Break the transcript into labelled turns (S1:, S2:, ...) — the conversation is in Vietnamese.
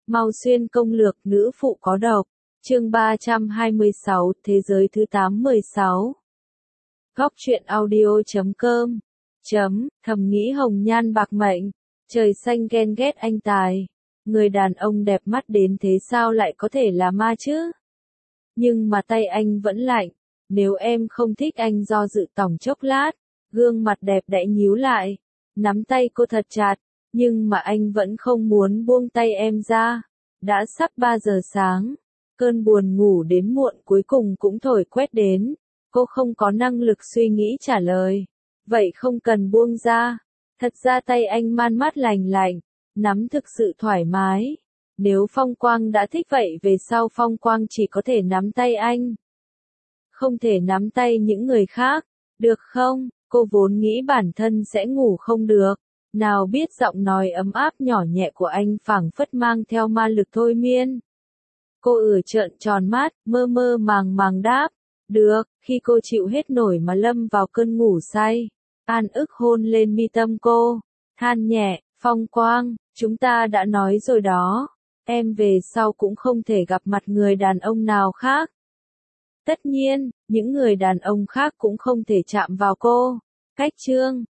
S1: Mau xuyên công lược nữ phụ có độc. Chương 326, Thế giới thứ 816. Góc truyện audio.com. Thầm nghĩ hồng nhan bạc mệnh, trời xanh ghen ghét anh tài. Người đàn ông đẹp mắt đến thế sao lại có thể là ma chứ? Nhưng mà tay anh vẫn lạnh, nếu em không thích anh do dự tỏng chốc lát, gương mặt đẹp đẽ nhíu lại, nắm tay cô thật chặt, nhưng mà anh vẫn không muốn buông tay em ra. Đã sắp 3 giờ sáng, cơn buồn ngủ đến muộn cuối cùng cũng thổi quét đến, cô không có năng lực suy nghĩ trả lời. Vậy không cần buông ra, thật ra tay anh man mát lành lạnh, nắm thực sự thoải mái. Nếu Phong Quang đã thích vậy về sau Phong Quang chỉ có thể nắm tay anh. Không thể nắm tay những người khác, được không? Cô vốn nghĩ bản thân sẽ ngủ không được. Nào biết giọng nói ấm áp nhỏ nhẹ của anh phảng phất mang theo ma lực thôi miên. Cô trợn tròn mắt, mơ mơ màng màng đáp. Được, khi cô chịu hết nổi mà lâm vào cơn ngủ say. An ức hôn lên mi tâm cô. Than nhẹ, Phong Quang, chúng ta đã nói rồi đó. Em về sau cũng không thể gặp mặt người đàn ông nào khác. Tất nhiên, những người đàn ông khác cũng không thể chạm vào cô. Cách chương